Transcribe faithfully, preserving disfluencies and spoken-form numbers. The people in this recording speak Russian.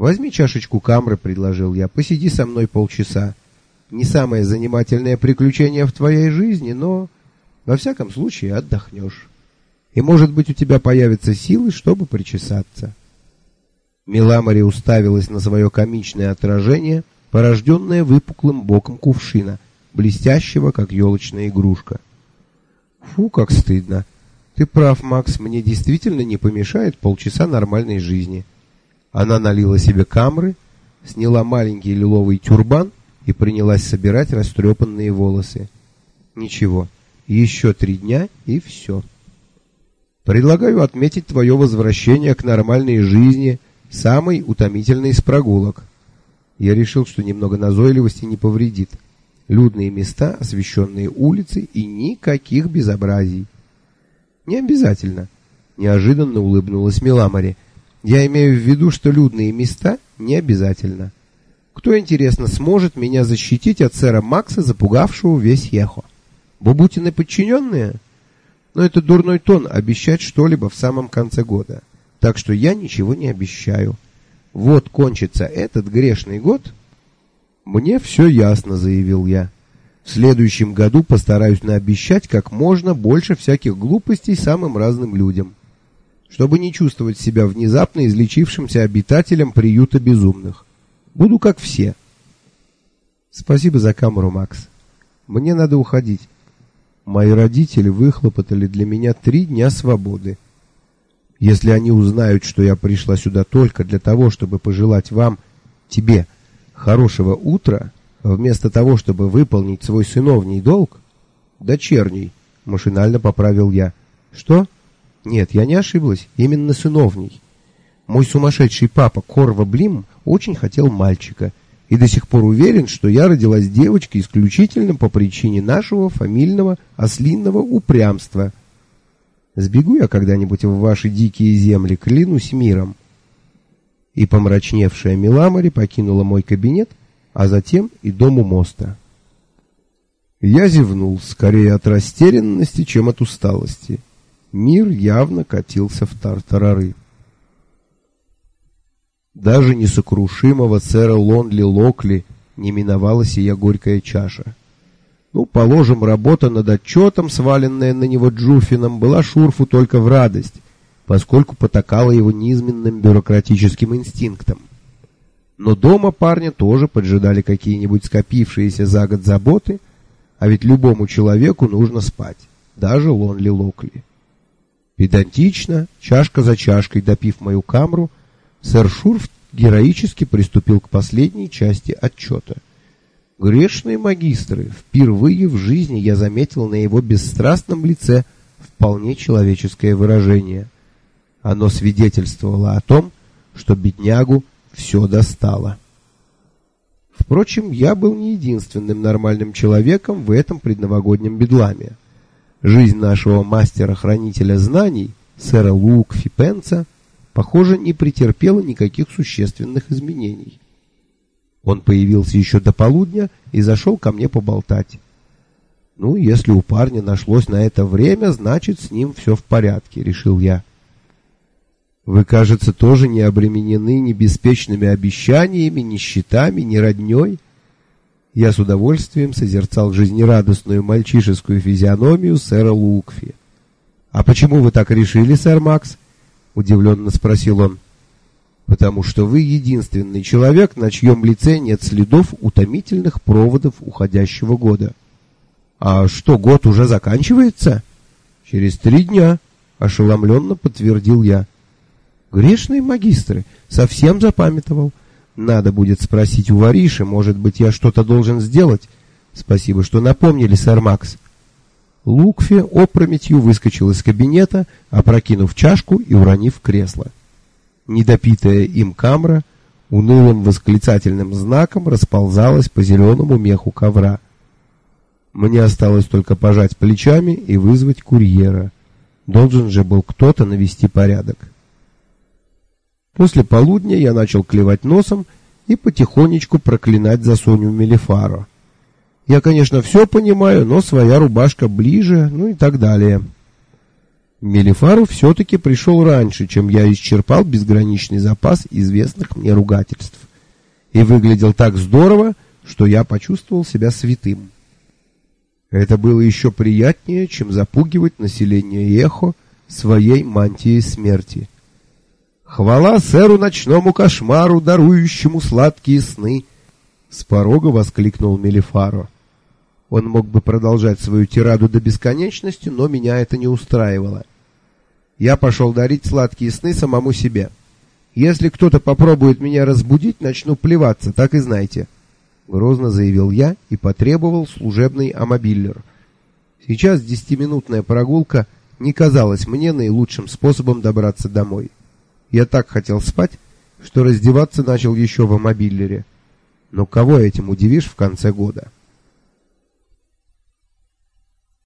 «Возьми чашечку камры», — предложил я, — «посиди со мной полчаса. Не самое занимательное приключение в твоей жизни, но, во всяком случае, отдохнешь. И, может быть, у тебя появятся силы, чтобы причесаться». Миламари уставилась на свое комичное отражение, порожденное выпуклым боком кувшина, блестящего, как елочная игрушка. «Фу, как стыдно. Ты прав, Макс, мне действительно не помешает полчаса нормальной жизни». Она налила себе камры, сняла маленький лиловый тюрбан и принялась собирать растрепанные волосы. «Ничего, еще три дня и все. Предлагаю отметить твое возвращение к нормальной жизни самой утомительной из прогулок». Я решил, что немного назойливости не повредит. Людные места, освещенные улицы и никаких безобразий. «Не обязательно», — неожиданно улыбнулась Миламари. «Я имею в виду, что людные места не обязательно. Кто, интересно, сможет меня защитить от сэра Макса, запугавшего весь Ехо? Бубутины подчиненные? Но это дурной тон обещать что-либо в самом конце года. Так что я ничего не обещаю. Вот кончится этот грешный год». «Мне все ясно», — заявил я. «В следующем году постараюсь наобещать как можно больше всяких глупостей самым разным людям, чтобы не чувствовать себя внезапно излечившимся обитателем приюта безумных. Буду как все». «Спасибо за камеру, Макс. Мне надо уходить. Мои родители выхлопотали для меня три дня свободы. Если они узнают, что я пришла сюда только для того, чтобы пожелать вам, тебе, хорошего утра, вместо того, чтобы выполнить свой сыновний долг, дочерний», — машинально поправил я. «Что? Нет, я не ошиблась, именно сыновний. Мой сумасшедший папа Корва Блим очень хотел мальчика и до сих пор уверен, что я родилась девочкой исключительно по причине нашего фамильного ослинного упрямства. Сбегу я когда-нибудь в ваши дикие земли, клянусь миром». И помрачневшая Миламари покинула мой кабинет, а затем и дом у моста. Я зевнул, скорее от растерянности, чем от усталости. Мир явно катился в тартарары. Даже несокрушимого сэра Лонли Локли не миновала сия горькая чаша. Ну, положим, работа над отчетом, сваленная на него Джуфином, была Шурфу только в радость, поскольку потакала его низменным бюрократическим инстинктам. Но дома парня тоже поджидали какие-нибудь скопившиеся за год заботы, а ведь любому человеку нужно спать, даже Лонли Локли. Педантично, чашка за чашкой допив мою камру, сэр Шурф героически приступил к последней части отчета. Грешные магистры, впервые в жизни я заметил на его бесстрастном лице вполне человеческое выражение. Оно свидетельствовало о том, что беднягу все достало. Впрочем, я был не единственным нормальным человеком в этом предновогоднем бедламе. Жизнь нашего мастера-хранителя знаний, сэра Лукфи Пенса, похоже, не претерпела никаких существенных изменений. Он появился еще до полудня и зашел ко мне поболтать. Ну, если у парня нашлось на это время, значит, с ним все в порядке, решил я. Вы, кажется, тоже не обременены ни беспечными обещаниями, ни счетами, ни родней. Я с удовольствием созерцал жизнерадостную мальчишескую физиономию сэра Лукфи. «А почему вы так решили, сэр Макс?» — удивленно спросил он. «Потому что вы единственный человек, на чьем лице нет следов утомительных проводов уходящего года». «А что, год уже заканчивается?» «Через три дня», — ошеломленно подтвердил я. «Грешные магистры, совсем запамятовал. Надо будет спросить у вориши, может быть, я что-то должен сделать. Спасибо, что напомнили, сэр Макс». Лукфи опрометью выскочил из кабинета, опрокинув чашку и уронив кресло. Недопитая им камра унылым восклицательным знаком расползалась по зеленому меху ковра. Мне осталось только пожать плечами и вызвать курьера. Должен же был кто-то навести порядок. После полудня я начал клевать носом и потихонечку проклинать за Соню Мелифаро. Я, конечно, все понимаю, но своя рубашка ближе, ну и так далее. Мелифару все-таки пришел раньше, чем я исчерпал безграничный запас известных мне ругательств. И выглядел так здорово, что я почувствовал себя святым. Это было еще приятнее, чем запугивать население Эхо своей мантией смерти. «Хвала сэру ночному кошмару, дарующему сладкие сны!» С порога воскликнул Мелифаро. Он мог бы продолжать свою тираду до бесконечности, но меня это не устраивало. Я пошел дарить сладкие сны самому себе. Если кто-то попробует меня разбудить, начну плеваться, так и знайте. Грозно заявил я и потребовал служебный амобиллер. Сейчас десятиминутная прогулка не казалась мне наилучшим способом добраться домой. Я так хотел спать, что раздеваться начал еще в амобиллере. Но кого этим удивишь в конце года?